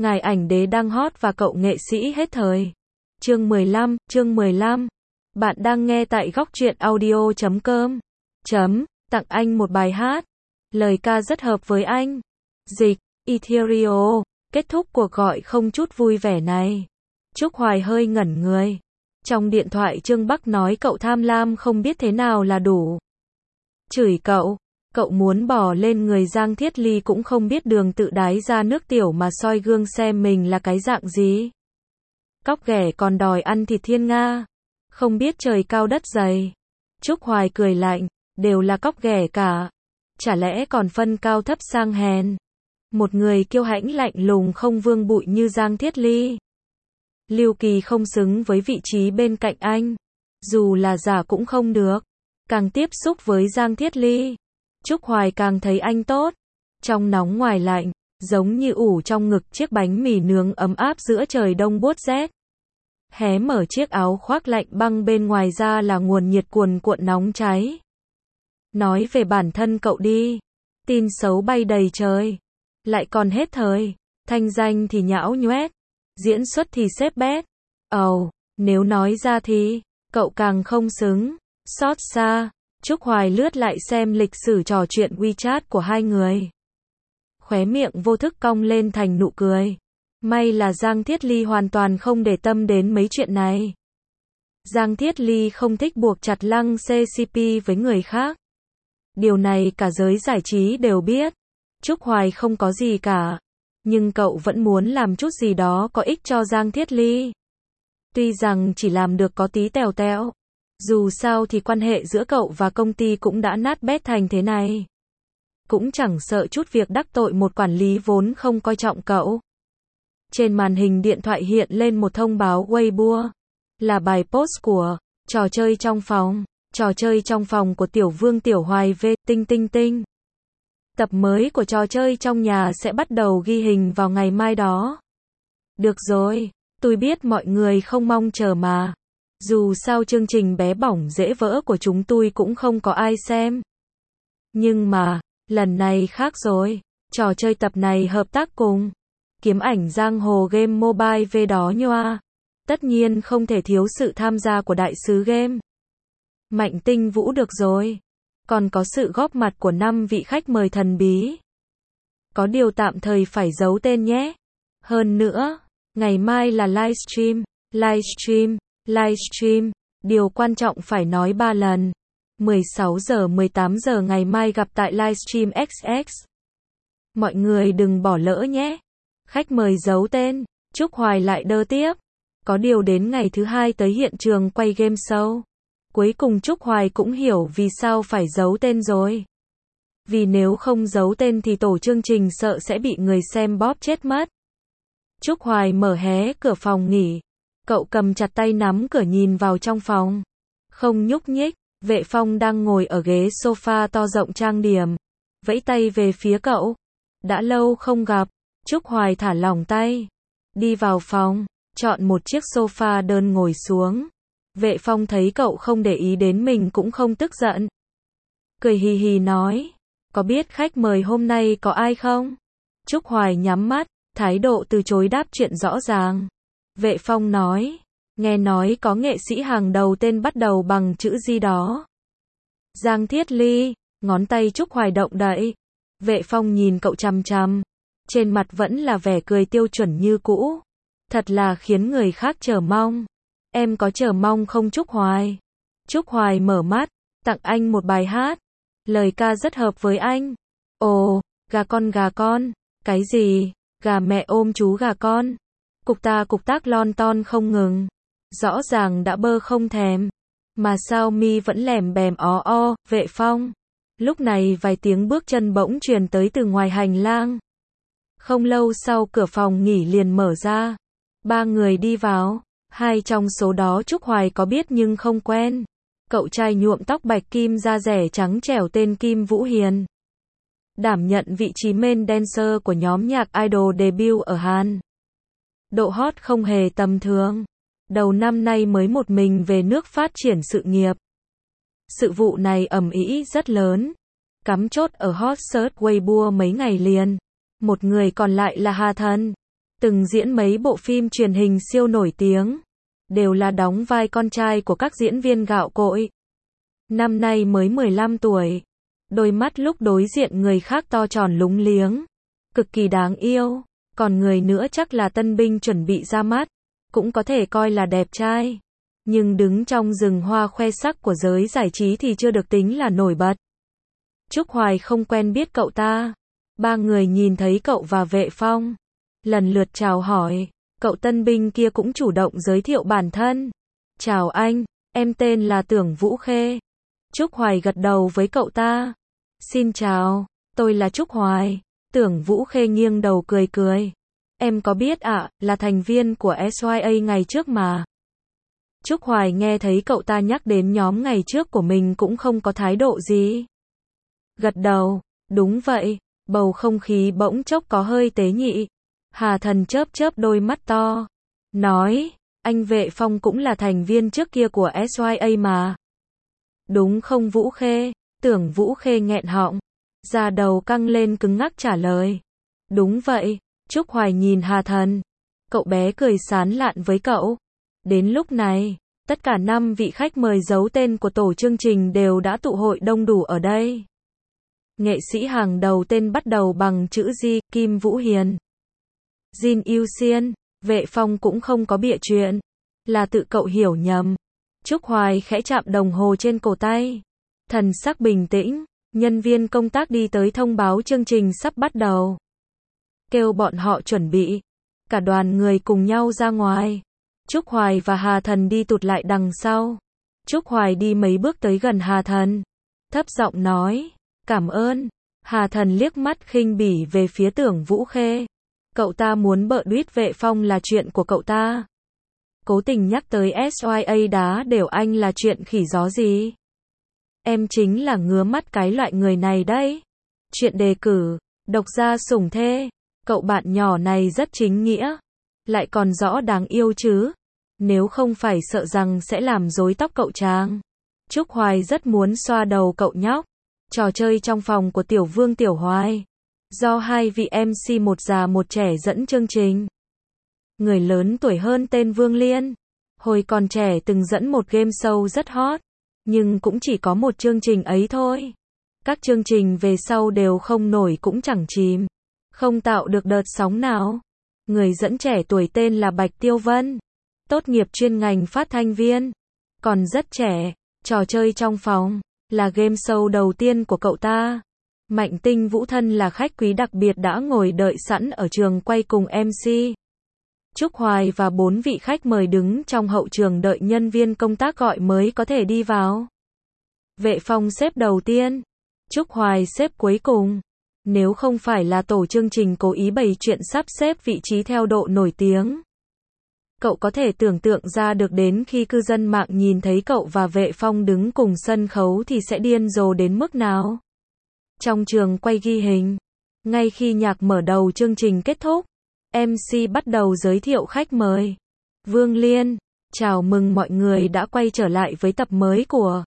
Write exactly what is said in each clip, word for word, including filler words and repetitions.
Ngài ảnh đế đang hot và cậu nghệ sĩ hết thời. Chương mười lăm, chương mười lăm. Bạn đang nghe tại góc truyện audio chấm com. Chấm, tặng anh một bài hát. Lời ca rất hợp với anh. Dịch, Ethereal. Kết thúc cuộc gọi không chút vui vẻ này. Trúc Hoài hơi ngẩn người. Trong điện thoại Trương Bắc nói cậu tham lam không biết thế nào là đủ. Chửi cậu. Cậu muốn bỏ lên người Giang Thiết Ly cũng không biết đường tự đái ra nước tiểu mà soi gương xem mình là cái dạng gì. Cóc ghẻ còn đòi ăn thịt thiên nga. Không biết trời cao đất dày. Trúc Hoài cười lạnh, đều là cóc ghẻ cả. Chả lẽ còn phân cao thấp sang hèn. Một người kiêu hãnh lạnh lùng không vương bụi như Giang Thiết Ly. Lưu Kỳ không xứng với vị trí bên cạnh anh. Dù là giả cũng không được. Càng tiếp xúc với Giang Thiết Ly, Trúc Hoài càng thấy anh tốt. Trong nóng ngoài lạnh, giống như ủ trong ngực chiếc bánh mì nướng ấm áp giữa trời đông buốt rét. Hé mở chiếc áo khoác lạnh băng bên ngoài ra là nguồn nhiệt cuồn cuộn nóng cháy. Nói về bản thân cậu đi. Tin xấu bay đầy trời. Lại còn hết thời. Thanh danh thì nhão nhoét. Diễn xuất thì xếp bét. Ồ, oh, nếu nói ra thì, cậu càng không xứng. Xót xa. Trúc Hoài lướt lại xem lịch sử trò chuyện WeChat của hai người. Khóe miệng vô thức cong lên thành nụ cười. May là Giang Thiết Ly hoàn toàn không để tâm đến mấy chuyện này. Giang Thiết Ly không thích buộc chặt lăng xê xê pê với người khác. Điều này cả giới giải trí đều biết. Trúc Hoài không có gì cả. Nhưng cậu vẫn muốn làm chút gì đó có ích cho Giang Thiết Ly. Tuy rằng chỉ làm được có tí tèo tèo. Dù sao thì quan hệ giữa cậu và công ty cũng đã nát bét thành thế này. Cũng chẳng sợ chút việc đắc tội một quản lý vốn không coi trọng cậu. Trên màn hình điện thoại hiện lên một thông báo Weibo. Là bài post của trò chơi trong phòng. Trò chơi trong phòng của Tiểu Vương Tiểu Hoài V. Tinh tinh tinh. Tập mới của trò chơi trong nhà sẽ bắt đầu ghi hình vào ngày mai đó. Được rồi, tôi biết mọi người không mong chờ mà. Dù sao chương trình bé bỏng dễ vỡ của chúng tôi cũng không có ai xem. Nhưng mà, lần này khác rồi. Trò chơi tập này hợp tác cùng Kiếm Ảnh Giang Hồ Game Mobile về đó nhoa. Tất nhiên không thể thiếu sự tham gia của đại sứ game Mạnh Tinh Vũ được rồi. Còn có sự góp mặt của năm vị khách mời thần bí. Có điều tạm thời phải giấu tên nhé. Hơn nữa, ngày mai là livestream, livestream, livestream. Điều quan trọng phải nói ba lần. mười sáu giờ mười tám giờ ngày mai gặp tại livestream ích ích. Mọi người đừng bỏ lỡ nhé. Khách mời giấu tên. Trúc Hoài lại đơ tiếp. Có điều đến ngày thứ hai tới hiện trường quay game show. Cuối cùng Trúc Hoài cũng hiểu vì sao phải giấu tên rồi. Vì nếu không giấu tên thì tổ chương trình sợ sẽ bị người xem bóp chết mất. Trúc Hoài mở hé cửa phòng nghỉ. Cậu cầm chặt tay nắm cửa nhìn vào trong phòng. Không nhúc nhích. Vệ Phong đang ngồi ở ghế sofa to rộng trang điểm. Vẫy tay về phía cậu. Đã lâu không gặp. Trúc Hoài thả lỏng tay. Đi vào phòng. Chọn một chiếc sofa đơn ngồi xuống. Vệ Phong thấy cậu không để ý đến mình cũng không tức giận. Cười hì hì nói. Có biết khách mời hôm nay có ai không? Trúc Hoài nhắm mắt. Thái độ từ chối đáp chuyện rõ ràng. Vệ Phong nói. Nghe nói có nghệ sĩ hàng đầu tên bắt đầu bằng chữ gì đó. Giang Thiết Ly. Ngón tay Trúc Hoài động đậy. Vệ Phong nhìn cậu chằm chằm. Trên mặt vẫn là vẻ cười tiêu chuẩn như cũ. Thật là khiến người khác chờ mong. Em có chờ mong không Trúc Hoài? Trúc Hoài mở mắt. Tặng anh một bài hát. Lời ca rất hợp với anh. Ồ, gà con gà con. Cái gì? Gà mẹ ôm chú gà con. Cục ta cục tác lon ton không ngừng. Rõ ràng đã bơ không thèm. Mà sao mi vẫn lèm bèm ó o. Vệ Phong. Lúc này vài tiếng bước chân bỗng truyền tới từ ngoài hành lang. Không lâu sau cửa phòng nghỉ liền mở ra. Ba người đi vào. Hai trong số đó Trúc Hoài có biết nhưng không quen. Cậu trai nhuộm tóc bạch kim da rẻ trắng trẻo tên Kim Vũ Hiền. Đảm nhận vị trí main dancer của nhóm nhạc idol debut ở Hàn. Độ hot không hề tầm thường. Đầu năm nay mới một mình về nước phát triển sự nghiệp. Sự vụ này ầm ĩ rất lớn. Cắm chốt ở hot search Weibo mấy ngày liền. Một người còn lại là Hà Thần. từng diễn mấy bộ phim truyền hình siêu nổi tiếng, đều là đóng vai con trai của các diễn viên gạo cội. Năm nay mới mười lăm tuổi, đôi mắt lúc đối diện người khác to tròn lúng liếng, cực kỳ đáng yêu, còn người nữa chắc là tân binh chuẩn bị ra mắt, cũng có thể coi là đẹp trai, nhưng đứng trong rừng hoa khoe sắc của giới giải trí thì chưa được tính là nổi bật. Trúc Hoài không quen biết cậu ta, ba người nhìn thấy cậu và Vệ Phong, lần lượt chào hỏi, cậu tân binh kia cũng chủ động giới thiệu bản thân. Chào anh, em tên là Tưởng Vũ Khê. Trúc Hoài gật đầu với cậu ta. Xin chào, tôi là Trúc Hoài. Tưởng Vũ Khê nghiêng đầu cười cười. Em có biết ạ, à, là thành viên của ét i a ngày trước mà. Trúc Hoài nghe thấy cậu ta nhắc đến nhóm ngày trước của mình cũng không có thái độ gì. Gật đầu, đúng vậy, bầu không khí bỗng chốc có hơi tế nhị. Hà Thần chớp chớp đôi mắt to, nói, anh Vệ Phong cũng là thành viên trước kia của ét i a mà. Đúng không Vũ Khê? Tưởng Vũ Khê nghẹn họng, da đầu căng lên cứng ngắc trả lời. Đúng vậy. Trúc Hoài nhìn Hà Thần, cậu bé cười sán lạn với cậu. Đến lúc này, tất cả năm vị khách mời giấu tên của tổ chương trình đều đã tụ hội đông đủ ở đây. Nghệ sĩ hàng đầu tên bắt đầu bằng chữ G, Kim Vũ Hiền. Jin Yêu Xiên, Vệ Phong cũng không có bịa chuyện, là tự cậu hiểu nhầm. Trúc Hoài khẽ chạm đồng hồ trên cổ tay, thần sắc bình tĩnh, nhân viên công tác đi tới thông báo chương trình sắp bắt đầu. Kêu bọn họ chuẩn bị, cả đoàn người cùng nhau ra ngoài. Trúc Hoài và Hà Thần đi tụt lại đằng sau. Trúc Hoài đi mấy bước tới gần Hà Thần, thấp giọng nói, cảm ơn. Hà Thần liếc mắt khinh bỉ về phía Tưởng Vũ Khê. Cậu ta muốn bợ đuýt Vệ Phong là chuyện của cậu ta. Cố tình nhắc tới ét i a đá đều anh là chuyện khỉ gió gì. Em chính là ngứa mắt cái loại người này đấy. Chuyện đề cử, độc gia sủng thê. Cậu bạn nhỏ này rất chính nghĩa, lại còn rõ đáng yêu chứ. Nếu không phải sợ rằng sẽ làm rối tóc cậu chàng. Trúc Hoài rất muốn xoa đầu cậu nhóc. Trò chơi trong phòng của Tiểu Vương Tiểu Hoài, do hai vị em xê một già một trẻ dẫn chương trình. Người lớn tuổi hơn tên Vương Liên, hồi còn trẻ từng dẫn một game show rất hot, nhưng cũng chỉ có một chương trình ấy thôi. Các chương trình về sau đều không nổi cũng chẳng chìm, không tạo được đợt sóng nào. Người dẫn trẻ tuổi tên là Bạch Tiêu Vân, tốt nghiệp chuyên ngành phát thanh viên, còn rất trẻ. Trò chơi trong phòng là game show đầu tiên của cậu ta. Mạnh Tinh Vũ thân là khách quý đặc biệt đã ngồi đợi sẵn ở trường quay cùng em xê. Trúc Hoài và bốn vị khách mời đứng trong hậu trường đợi nhân viên công tác gọi mới có thể đi vào. Vệ Phong xếp đầu tiên, Trúc Hoài xếp cuối cùng. Nếu không phải là tổ chương trình cố ý bày chuyện sắp xếp vị trí theo độ nổi tiếng, cậu có thể tưởng tượng ra được đến khi cư dân mạng nhìn thấy cậu và Vệ Phong đứng cùng sân khấu thì sẽ điên rồ đến mức nào. Trong trường quay ghi hình, ngay khi nhạc mở đầu chương trình kết thúc, em xê bắt đầu giới thiệu khách mời. Vương Liên, chào mừng mọi người đã quay trở lại với tập mới của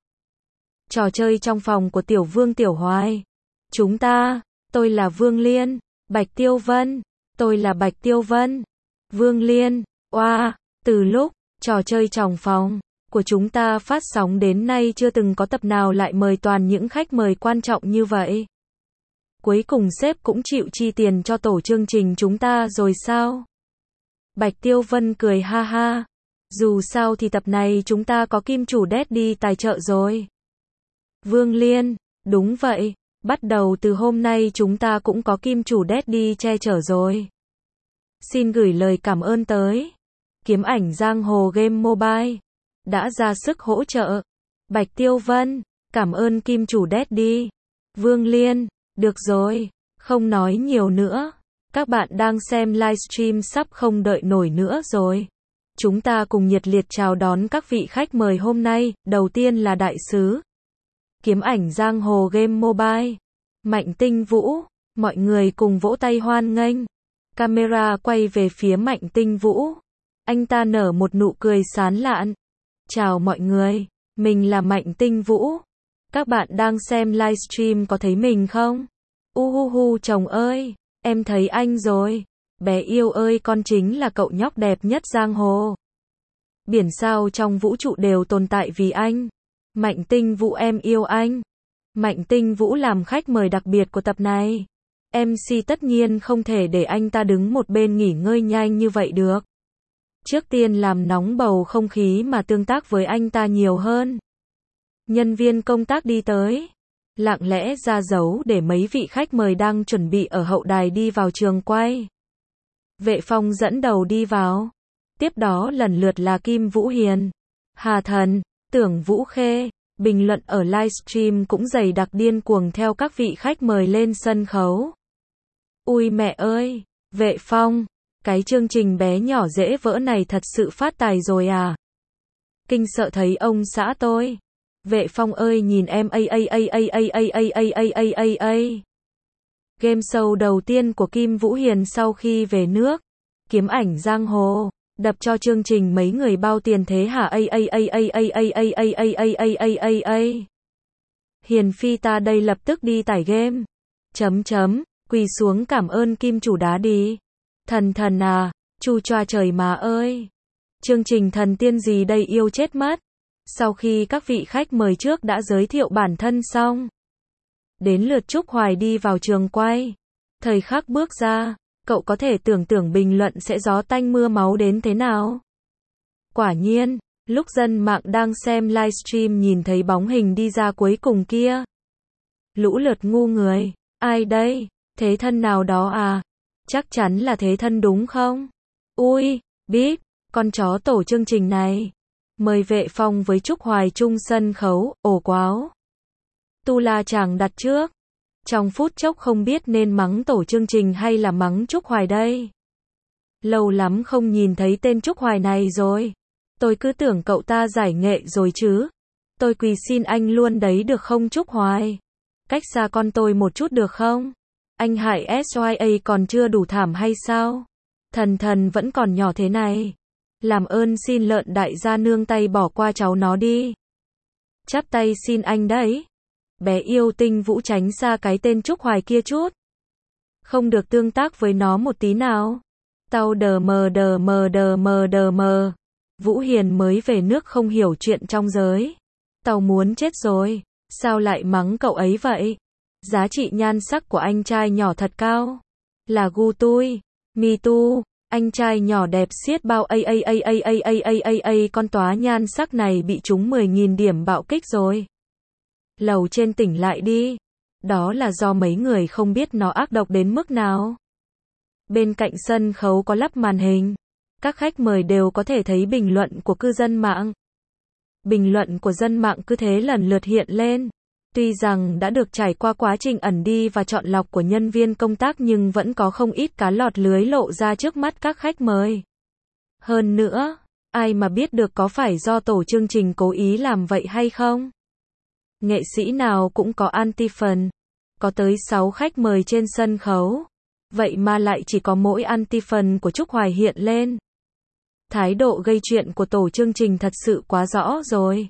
trò chơi trong phòng của Tiểu Vương Tiểu Hoài. Chúng ta, tôi là Vương Liên, Bạch Tiêu Vân, tôi là Bạch Tiêu Vân. Vương Liên, oa, wow, từ lúc trò chơi trong phòng của chúng ta phát sóng đến nay chưa từng có tập nào lại mời toàn những khách mời quan trọng như vậy. Cuối cùng sếp cũng chịu chi tiền cho tổ chương trình chúng ta rồi sao? Bạch Tiêu Vân cười ha ha. Dù sao thì tập này chúng ta có kim chủ Daddy tài trợ rồi. Vương Liên, đúng vậy, bắt đầu từ hôm nay chúng ta cũng có kim chủ Daddy che chở rồi. Xin gửi lời cảm ơn tới Kiếm Ảnh Giang Hồ Game Mobile đã ra sức hỗ trợ. Bạch Tiêu Vân, cảm ơn kim chủ Daddy. Vương Liên, được rồi, không nói nhiều nữa. Các bạn đang xem livestream sắp không đợi nổi nữa rồi. Chúng ta cùng nhiệt liệt chào đón các vị khách mời hôm nay. Đầu tiên là đại sứ Kiếm Ảnh Giang Hồ Game Mobile, Mạnh Tinh Vũ. Mọi người cùng vỗ tay hoan nghênh. Camera quay về phía Mạnh Tinh Vũ. Anh ta nở một nụ cười sán lạn. Chào mọi người, mình là Mạnh Tinh Vũ. Các bạn đang xem livestream có thấy mình không? Uhuhu chồng ơi, em thấy anh rồi. Bé yêu ơi, con chính là cậu nhóc đẹp nhất giang hồ. Biển sao trong vũ trụ đều tồn tại vì anh. Mạnh Tinh Vũ em yêu anh. Mạnh Tinh Vũ làm khách mời đặc biệt của tập này. em xê tất nhiên không thể để anh ta đứng một bên nghỉ ngơi nhanh như vậy được. Trước tiên làm nóng bầu không khí mà tương tác với anh ta nhiều hơn. Nhân viên công tác đi tới, lặng lẽ ra dấu để mấy vị khách mời đang chuẩn bị ở hậu đài đi vào trường quay. Vệ Phong dẫn đầu đi vào. Tiếp đó lần lượt là Kim Vũ Hiền, Hà Thần, Tưởng Vũ Khê. Bình luận ở livestream cũng dày đặc điên cuồng theo các vị khách mời lên sân khấu. Ui mẹ ơi, Vệ Phong, cái chương trình bé nhỏ dễ vỡ này thật sự phát tài rồi à? Kinh sợ thấy ông xã tôi. Vệ Phong ơi nhìn em a a a a a a a a a a a a. Game show đầu tiên của Kim Vũ Hiền sau khi về nước. Kiếm ảnh giang hồ, đập cho chương trình mấy người bao tiền thế hả? A a a a a a a a a a a a a a. Hiền phi ta đây lập tức đi tải game. Chấm chấm, quỳ xuống cảm ơn Kim chủ đá đi. Thần thần à, chu choa trời má ơi. Chương trình thần tiên gì đây yêu chết mất. Sau khi các vị khách mời trước đã giới thiệu bản thân xong, đến lượt Trúc Hoài đi vào trường quay. Thời khắc bước ra, cậu có thể tưởng tượng bình luận sẽ gió tanh mưa máu đến thế nào. Quả nhiên, lúc dân mạng đang xem livestream nhìn thấy bóng hình đi ra cuối cùng kia, lũ lượt ngu người. Ai đây? Thế thân nào đó à? Chắc chắn là thế thân đúng không? Ui, bíp, con chó tổ chương trình này. Mời Vệ Phong với Trúc Hoài chung sân khấu, ồ quáo. Tu La chàng đặt trước. Trong phút chốc không biết nên mắng tổ chương trình hay là mắng Trúc Hoài đây. Lâu lắm không nhìn thấy tên Trúc Hoài này rồi. Tôi cứ tưởng cậu ta giải nghệ rồi chứ. Tôi quỳ xin anh luôn đấy được không Trúc Hoài? Cách xa con tôi một chút được không? Anh hại ét i a còn chưa đủ thảm hay sao? Thần thần vẫn còn nhỏ thế này. Làm ơn xin lợn đại gia nương tay bỏ qua cháu nó đi. Chắp tay xin anh đấy. Bé yêu Tinh Vũ tránh xa cái tên Trúc Hoài kia chút. Không được tương tác với nó một tí nào. Tao đờ mờ đờ mờ đờ mờ đờ mờ. Vũ Hiền mới về nước không hiểu chuyện trong giới. Tao muốn chết rồi. Sao lại mắng cậu ấy vậy? Giá trị nhan sắc của anh trai nhỏ thật cao. Là gu tui. Me too. Anh trai nhỏ đẹp xiết bao a a a a a a a a a con tóa nhan sắc này bị trúng mười nghìn điểm bạo kích rồi. Lầu trên tỉnh lại đi. Đó là do mấy người không biết nó ác độc đến mức nào. Bên cạnh sân khấu có lắp màn hình. Các khách mời đều có thể thấy bình luận của cư dân mạng. Bình luận của dân mạng cứ thế lần lượt hiện lên. Tuy rằng đã được trải qua quá trình ẩn đi và chọn lọc của nhân viên công tác nhưng vẫn có không ít cá lọt lưới lộ ra trước mắt các khách mời. Hơn nữa, ai mà biết được có phải do tổ chương trình cố ý làm vậy hay không? Nghệ sĩ nào cũng có anti-fan. Có tới sáu khách mời trên sân khấu. Vậy mà lại chỉ có mỗi anti-fan của Trúc Hoài hiện lên. Thái độ gây chuyện của tổ chương trình thật sự quá rõ rồi.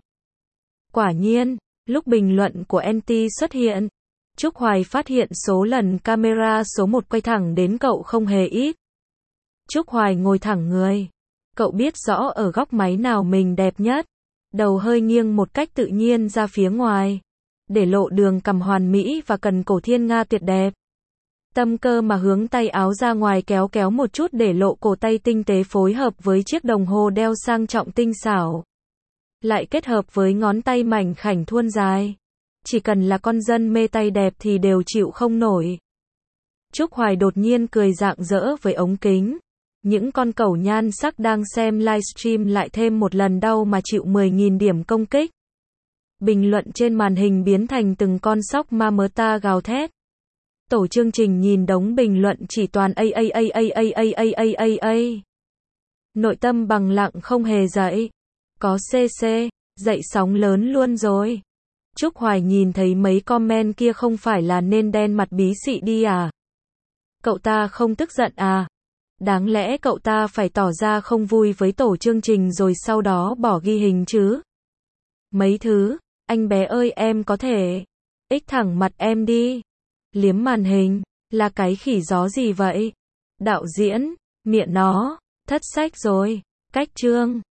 Quả nhiên, lúc bình luận của en tê xuất hiện, Trúc Hoài phát hiện số lần camera số một quay thẳng đến cậu không hề ít. Trúc Hoài ngồi thẳng người. Cậu biết rõ ở góc máy nào mình đẹp nhất. Đầu hơi nghiêng một cách tự nhiên ra phía ngoài. Để lộ đường cằm hoàn mỹ và cần cổ thiên nga tuyệt đẹp. Tâm cơ mà hướng tay áo ra ngoài kéo kéo một chút để lộ cổ tay tinh tế phối hợp với chiếc đồng hồ đeo sang trọng tinh xảo. Lại kết hợp với ngón tay mảnh khảnh thuôn dài. Chỉ cần là con dân mê tay đẹp thì đều chịu không nổi. Trúc Hoài đột nhiên cười rạng rỡ với ống kính. Những con cẩu nhan sắc đang xem livestream lại thêm một lần đau mà chịu mười nghìn điểm công kích. Bình luận trên màn hình biến thành từng con sóc ma mớ ta gào thét. Tổ chương trình nhìn đống bình luận chỉ toàn a a a a a a a a a a. Nội tâm bằng lặng không hề dậy. Có cc, dậy sóng lớn luôn rồi. Trúc Hoài nhìn thấy mấy comment kia không phải là nên đen mặt bí xị đi à? Cậu ta không tức giận à? Đáng lẽ cậu ta phải tỏ ra không vui với tổ chương trình rồi sau đó bỏ ghi hình chứ? Mấy thứ, anh bé ơi em có thể ích thẳng mặt em đi. Liếm màn hình, là cái khỉ gió gì vậy? Đạo diễn, mẹ nó, thất sách rồi. Cách chương